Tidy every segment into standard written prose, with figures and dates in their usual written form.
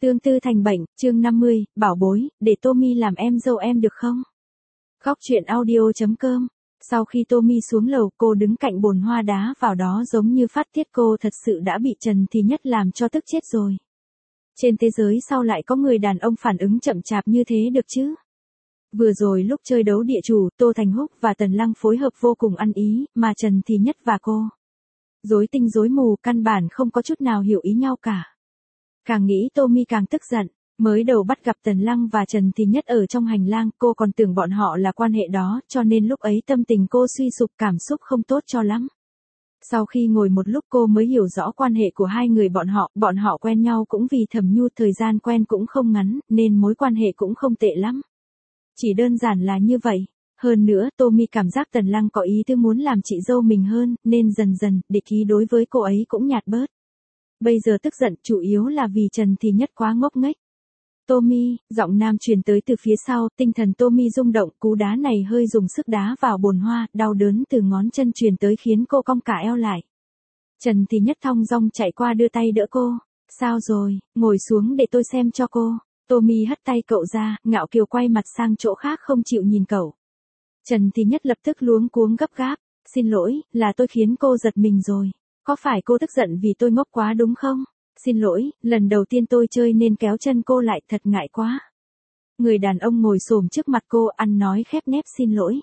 Tương tư thành bệnh, chương 50, bảo bối, để Tommy làm em dâu em được không? Góc truyện audio.com. Sau khi Tommy xuống lầu, cô đứng cạnh bồn hoa đá vào đó giống như phát tiết, cô thật sự đã bị Trần Thì Nhất làm cho tức chết rồi. Trên thế giới sao lại có người đàn ông phản ứng chậm chạp như thế được chứ? Vừa rồi lúc chơi đấu địa chủ, Tô Thành Húc và Tần Lăng phối hợp vô cùng ăn ý, mà Trần Thì Nhất và cô rối tinh rối mù, căn bản không có chút nào hiểu ý nhau cả. Càng nghĩ Tommy càng tức giận, mới đầu bắt gặp Tần Lăng và Trần Thì Nhất ở trong hành lang, cô còn tưởng bọn họ là quan hệ đó, cho nên lúc ấy tâm tình cô suy sụp, cảm xúc không tốt cho lắm. Sau khi ngồi một lúc cô mới hiểu rõ quan hệ của hai người bọn họ quen nhau cũng vì Thẩm Nhu, thời gian quen cũng không ngắn, nên mối quan hệ cũng không tệ lắm. Chỉ đơn giản là như vậy. Hơn nữa, Tommy cảm giác Tần Lăng có ý tư muốn làm chị dâu mình hơn, nên dần dần, địch ý đối với cô ấy cũng nhạt bớt. Bây giờ tức giận chủ yếu là vì Trần Thì Nhất quá ngốc nghếch. Tommy, giọng nam truyền tới từ phía sau, tinh thần Tommy rung động, cú đá này hơi dùng sức đá vào bồn hoa, đau đớn từ ngón chân truyền tới khiến cô cong cả eo lại. Trần Thì Nhất thong dong chạy qua đưa tay đỡ cô. Sao rồi, ngồi xuống để tôi xem cho cô. Tommy hất tay cậu ra, ngạo kiều quay mặt sang chỗ khác không chịu nhìn cậu. Trần Thì Nhất lập tức luống cuống gấp gáp. Xin lỗi, là tôi khiến cô giật mình rồi. Có phải cô tức giận vì tôi ngốc quá đúng không? Xin lỗi, lần đầu tiên tôi chơi nên kéo chân cô lại, thật ngại quá. Người đàn ông ngồi xổm trước mặt cô, ăn nói khép nép xin lỗi.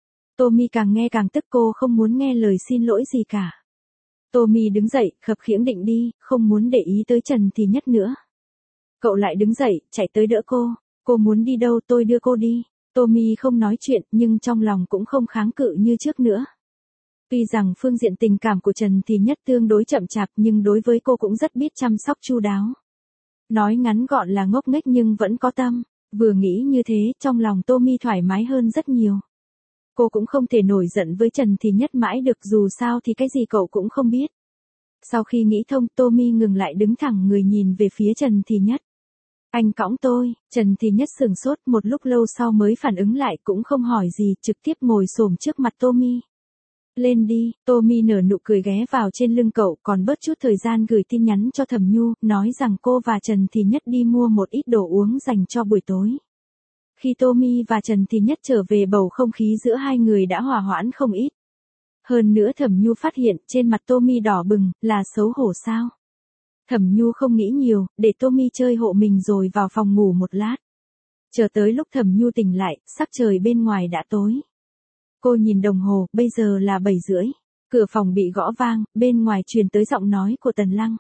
Tommy càng nghe càng tức, cô không muốn nghe lời xin lỗi gì cả. Tommy đứng dậy, khập khiễng định đi, không muốn để ý tới Trần Thì Nhất nữa. Cậu lại đứng dậy, chạy tới đỡ cô muốn đi đâu tôi đưa cô đi. Tommy không nói chuyện, nhưng trong lòng cũng không kháng cự như trước nữa. Tuy rằng phương diện tình cảm của Trần Thì Nhất tương đối chậm chạp, nhưng đối với cô cũng rất biết chăm sóc chu đáo. Nói ngắn gọn là ngốc nghếch nhưng vẫn có tâm. Vừa nghĩ như thế, trong lòng Tommy thoải mái hơn rất nhiều. Cô cũng không thể nổi giận với Trần Thì Nhất mãi được, dù sao thì cái gì cậu cũng không biết. Sau khi nghĩ thông, Tommy ngừng lại, đứng thẳng người nhìn về phía Trần Thì Nhất. Anh cõng tôi. Trần Thì Nhất sửng sốt, một lúc lâu sau mới phản ứng lại, cũng không hỏi gì, trực tiếp ngồi xổm trước mặt Tommy. Lên đi. Tommy nở nụ cười ghé vào trên lưng cậu, còn bớt chút thời gian gửi tin nhắn cho Thẩm Nhu, nói rằng cô và Trần Thì Nhất đi mua một ít đồ uống dành cho buổi tối. Khi Tommy và Trần Thì Nhất trở về, bầu không khí giữa hai người đã hòa hoãn không ít. Hơn nữa Thẩm Nhu phát hiện trên mặt Tommy đỏ bừng, là xấu hổ sao? Thẩm Nhu không nghĩ nhiều, để Tommy chơi hộ mình rồi vào phòng ngủ một lát. Chờ tới lúc Thẩm Nhu tỉnh lại, sắc trời bên ngoài đã tối. Cô nhìn đồng hồ, bây giờ là 7:30. Cửa phòng bị gõ vang, bên ngoài truyền tới giọng nói của Tần Lăng.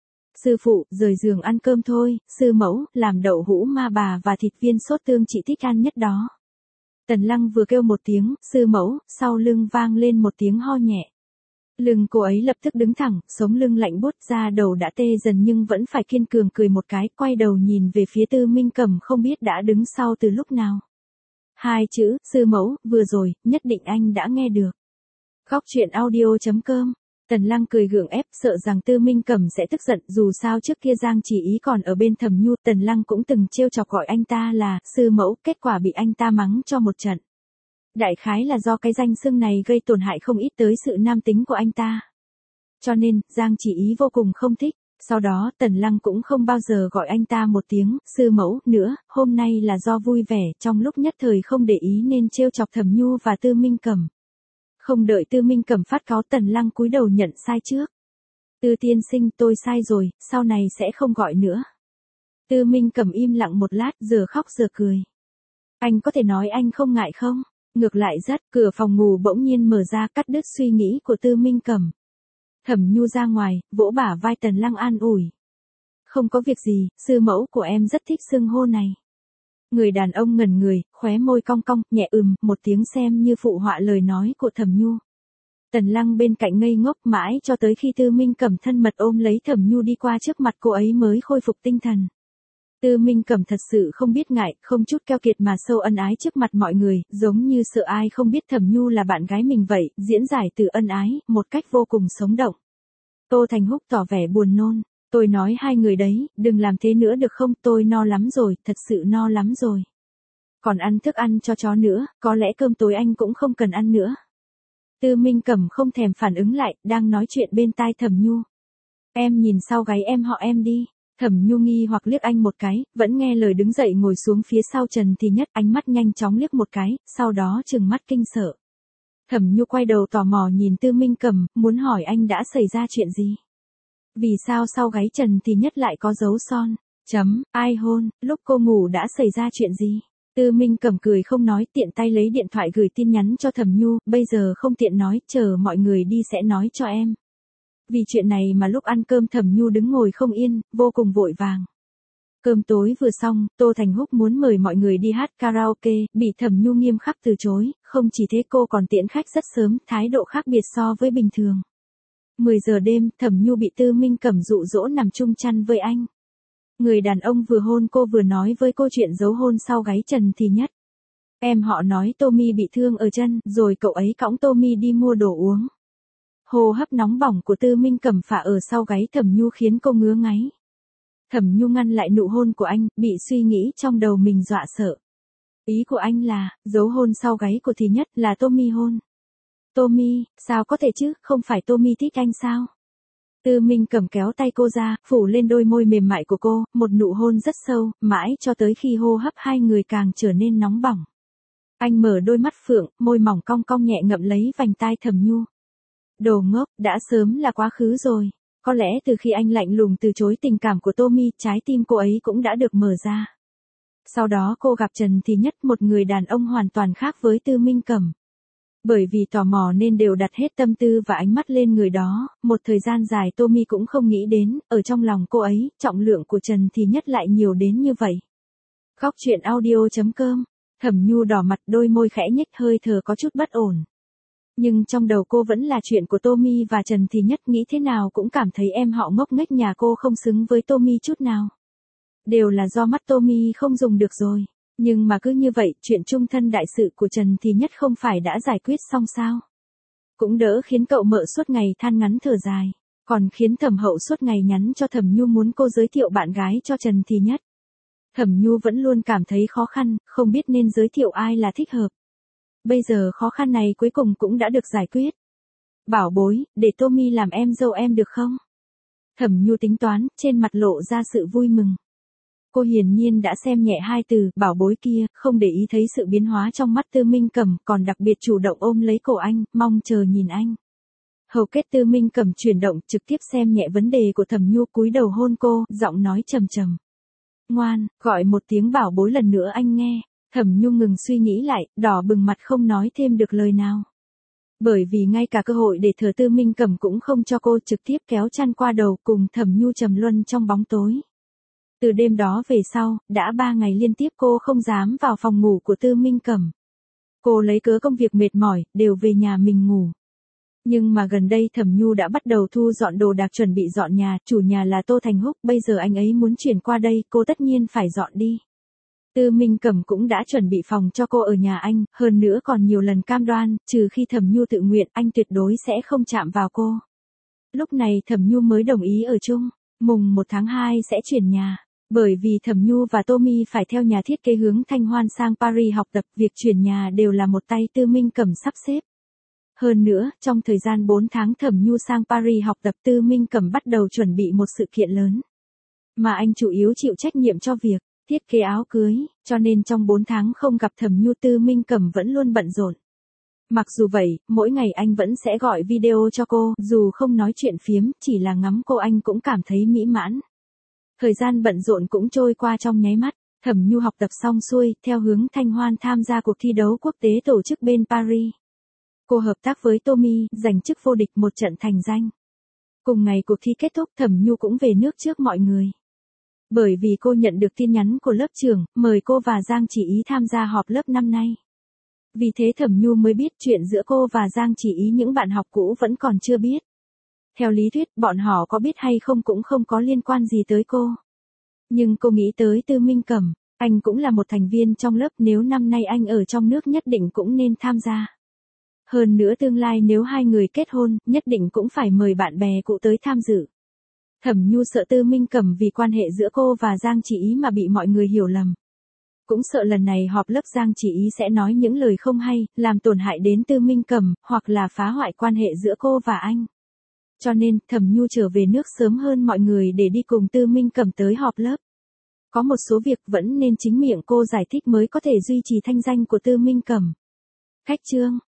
Sư phụ, rời giường ăn cơm thôi, sư mẫu, làm đậu hũ ma bà và thịt viên sốt tương chị thích ăn nhất đó. Tần Lăng vừa kêu một tiếng, sư mẫu, sau lưng vang lên một tiếng ho nhẹ. Lưng cô ấy lập tức đứng thẳng, sống lưng lạnh buốt, da đầu đã tê dần nhưng vẫn phải kiên cường cười một cái, quay đầu nhìn về phía Tư Minh Cẩm không biết đã đứng sau từ lúc nào. Hai chữ, sư mẫu, vừa rồi, nhất định anh đã nghe được. Góc truyện audio.com. Tần Lăng cười gượng ép, sợ rằng Tư Minh Cẩm sẽ tức giận, dù sao trước kia Giang Chỉ Ý còn ở bên Thẩm Nhu, Tần Lăng cũng từng trêu chọc gọi anh ta là sư mẫu, kết quả bị anh ta mắng cho một trận. Đại khái là do cái danh xưng này gây tổn hại không ít tới sự nam tính của anh ta. Cho nên, Giang Chỉ Ý vô cùng không thích. Sau đó, Tần Lăng cũng không bao giờ gọi anh ta một tiếng sư mẫu nữa, hôm nay là do vui vẻ, trong lúc nhất thời không để ý nên trêu chọc Thẩm Nhu và Tư Minh Cẩm. Không đợi Tư Minh Cẩm phát cáu, Tần Lăng cúi đầu nhận sai trước. Tư tiên sinh, tôi sai rồi, sau này sẽ không gọi nữa. Tư Minh Cẩm im lặng một lát, giờ khóc giờ cười. Anh có thể nói anh không ngại không? Ngược lại rất, cửa phòng ngủ bỗng nhiên mở ra, cắt đứt suy nghĩ của Tư Minh Cẩm. Thẩm Nhu ra ngoài, vỗ bả vai Tần Lăng an ủi. Không có việc gì, sư mẫu của em rất thích xưng hô này. Người đàn ông ngẩn người, khóe môi cong cong, nhẹ một tiếng xem như phụ họa lời nói của Thẩm Nhu. Tần Lăng bên cạnh ngây ngốc mãi cho tới khi Tư Minh Cẩm thân mật ôm lấy Thẩm Nhu đi qua trước mặt cô ấy mới khôi phục tinh thần. Tư Minh Cẩm thật sự không biết ngại, không chút keo kiệt mà sâu ân ái trước mặt mọi người, giống như sợ ai không biết Thẩm Nhu là bạn gái mình vậy, diễn giải từ ân ái, một cách vô cùng sống động. Tô Thành Húc tỏ vẻ buồn nôn. Tôi nói hai người đấy, đừng làm thế nữa được không, tôi no lắm rồi, thật sự no lắm rồi. Còn ăn thức ăn cho chó nữa, có lẽ cơm tối anh cũng không cần ăn nữa. Tư Minh Cẩm không thèm phản ứng lại, đang nói chuyện bên tai Thẩm Nhu. Em nhìn sau gáy em họ em đi. Thẩm Nhu nghi hoặc liếc anh một cái, vẫn nghe lời đứng dậy ngồi xuống phía sau Trần Thì Nhất, ánh mắt nhanh chóng liếc một cái, sau đó trừng mắt kinh sợ. Thẩm Nhu quay đầu tò mò nhìn Tư Minh Cẩm, muốn hỏi anh đã xảy ra chuyện gì. Vì sao sau gáy Trần Thì Nhất lại có dấu son? Ai hôn, lúc cô ngủ đã xảy ra chuyện gì? Tư Minh Cẩm cười không nói, tiện tay lấy điện thoại gửi tin nhắn cho Thẩm Nhu, bây giờ không tiện nói, chờ mọi người đi sẽ nói cho em. Vì chuyện này mà lúc ăn cơm Thẩm Nhu đứng ngồi không yên, vô cùng vội vàng. Cơm tối vừa xong, Tô Thành Húc muốn mời mọi người đi hát karaoke, bị Thẩm Nhu nghiêm khắc từ chối, không chỉ thế cô còn tiễn khách rất sớm, thái độ khác biệt so với bình thường. 10 giờ đêm, Thẩm Nhu bị Tư Minh Cẩm dụ dỗ nằm chung chăn với anh. Người đàn ông vừa hôn cô vừa nói với cô chuyện giấu hôn sau gáy Trần Thì Nhất. Em họ nói Tommy bị thương ở chân, rồi cậu ấy cõng Tommy đi mua đồ uống. Hô hấp nóng bỏng của Tư Minh Cẩm phả ở sau gáy Thẩm Nhu khiến cô ngứa ngáy. Thẩm Nhu ngăn lại nụ hôn của anh, bị suy nghĩ trong đầu mình dọa sợ. Ý của anh là, giấu hôn sau gáy của Thì Nhất là Tommy hôn. Tommy, sao có thể chứ, không phải Tommy thích anh sao? Tư Minh Cẩm kéo tay cô ra, phủ lên đôi môi mềm mại của cô, một nụ hôn rất sâu, mãi cho tới khi hô hấp hai người càng trở nên nóng bỏng. Anh mở đôi mắt phượng, môi mỏng cong cong nhẹ ngậm lấy vành tai Thẩm Nhu. Đồ ngốc, đã sớm là quá khứ rồi. Có lẽ từ khi anh lạnh lùng từ chối tình cảm của Tommy, trái tim cô ấy cũng đã được mở ra. Sau đó cô gặp Trần Thì Nhất, một người đàn ông hoàn toàn khác với Tư Minh Cẩm. Bởi vì tò mò nên đều đặt hết tâm tư và ánh mắt lên người đó, một thời gian dài Tommy cũng không nghĩ đến, ở trong lòng cô ấy, trọng lượng của Trần Thì Nhất lại nhiều đến như vậy. Khóc chuyện audio.com, Thẩm Nhu đỏ mặt, đôi môi khẽ nhếch, hơi thở có chút bất ổn. Nhưng trong đầu cô vẫn là chuyện của Tommy và Trần Thì Nhất, nghĩ thế nào cũng cảm thấy em họ ngốc nghếch nhà cô không xứng với Tommy chút nào. Đều là do mắt Tommy không dùng được rồi. Nhưng mà cứ như vậy, chuyện chung thân đại sự của Trần Thì Nhất không phải đã giải quyết xong sao? Cũng đỡ khiến cậu mợ suốt ngày than ngắn thở dài, còn khiến Thẩm Hậu suốt ngày nhắn cho Thẩm Nhu muốn cô giới thiệu bạn gái cho Trần Thì Nhất. Thẩm Nhu vẫn luôn cảm thấy khó khăn, không biết nên giới thiệu ai là thích hợp. Bây giờ khó khăn này cuối cùng cũng đã được giải quyết. Bảo bối, để Tommy làm em dâu em được không? Thẩm Nhu tính toán, trên mặt lộ ra sự vui mừng. Cô hiển nhiên đã xem nhẹ hai từ bảo bối kia, không để ý thấy sự biến hóa trong mắt Tư Minh Cẩm, còn đặc biệt chủ động ôm lấy cổ anh, mong chờ nhìn anh. Hầu kết Tư Minh Cẩm chuyển động, trực tiếp xem nhẹ vấn đề của Thẩm Nhu, cúi đầu hôn cô, giọng nói trầm trầm. Ngoan, gọi một tiếng bảo bối lần nữa anh nghe. Thẩm Nhu ngừng suy nghĩ lại, đỏ bừng mặt không nói thêm được lời nào. Bởi vì ngay cả cơ hội để thở Tư Minh Cẩm cũng không cho cô, trực tiếp kéo chăn qua đầu cùng Thẩm Nhu trầm luân trong bóng tối. Từ đêm đó về sau, đã 3 ngày liên tiếp cô không dám vào phòng ngủ của Tư Minh Cẩm. Cô lấy cớ công việc mệt mỏi, đều về nhà mình ngủ. Nhưng mà gần đây Thẩm Nhu đã bắt đầu thu dọn đồ đạc chuẩn bị dọn nhà, chủ nhà là Tô Thành Húc, bây giờ anh ấy muốn chuyển qua đây, cô tất nhiên phải dọn đi. Tư Minh Cẩm cũng đã chuẩn bị phòng cho cô ở nhà anh, hơn nữa còn nhiều lần cam đoan, trừ khi Thẩm Nhu tự nguyện, anh tuyệt đối sẽ không chạm vào cô. Lúc này Thẩm Nhu mới đồng ý ở chung, mùng 1 tháng 2 sẽ chuyển nhà. Bởi vì Thẩm Nhu và Tommy phải theo nhà thiết kế hướng Thanh Hoan sang Paris học tập, việc chuyển nhà đều là một tay Tư Minh Cẩm sắp xếp. Hơn nữa, trong thời gian 4 tháng Thẩm Nhu sang Paris học tập, Tư Minh Cẩm bắt đầu chuẩn bị một sự kiện lớn. Mà anh chủ yếu chịu trách nhiệm cho việc thiết kế áo cưới, cho nên trong 4 tháng không gặp Thẩm Nhu, Tư Minh Cẩm vẫn luôn bận rộn. Mặc dù vậy, mỗi ngày anh vẫn sẽ gọi video cho cô, dù không nói chuyện phiếm, chỉ là ngắm cô anh cũng cảm thấy mỹ mãn. Thời gian bận rộn cũng trôi qua trong nháy mắt, Thẩm Nhu học tập xong xuôi, theo hướng Thanh Hoan tham gia cuộc thi đấu quốc tế tổ chức bên Paris. Cô hợp tác với Tommy, giành chức vô địch một trận thành danh. Cùng ngày cuộc thi kết thúc, Thẩm Nhu cũng về nước trước mọi người. Bởi vì cô nhận được tin nhắn của lớp trưởng, mời cô và Giang Chỉ Ý tham gia họp lớp năm nay. Vì thế Thẩm Nhu mới biết chuyện giữa cô và Giang Chỉ Ý, những bạn học cũ vẫn còn chưa biết. Theo lý thuyết, bọn họ có biết hay không cũng không có liên quan gì tới cô. Nhưng cô nghĩ tới Tư Minh Cẩm, anh cũng là một thành viên trong lớp, nếu năm nay anh ở trong nước nhất định cũng nên tham gia. Hơn nữa tương lai nếu hai người kết hôn, nhất định cũng phải mời bạn bè cũ tới tham dự. Thẩm Nhu sợ Tư Minh Cẩm vì quan hệ giữa cô và Giang Chỉ Ý mà bị mọi người hiểu lầm. Cũng sợ lần này họp lớp Giang Chỉ Ý sẽ nói những lời không hay, làm tổn hại đến Tư Minh Cẩm, hoặc là phá hoại quan hệ giữa cô và anh. Cho nên, Thẩm Nhu trở về nước sớm hơn mọi người để đi cùng Tư Minh Cẩm tới họp lớp. Có một số việc vẫn nên chính miệng cô giải thích mới có thể duy trì thanh danh của Tư Minh Cẩm. Khách trương.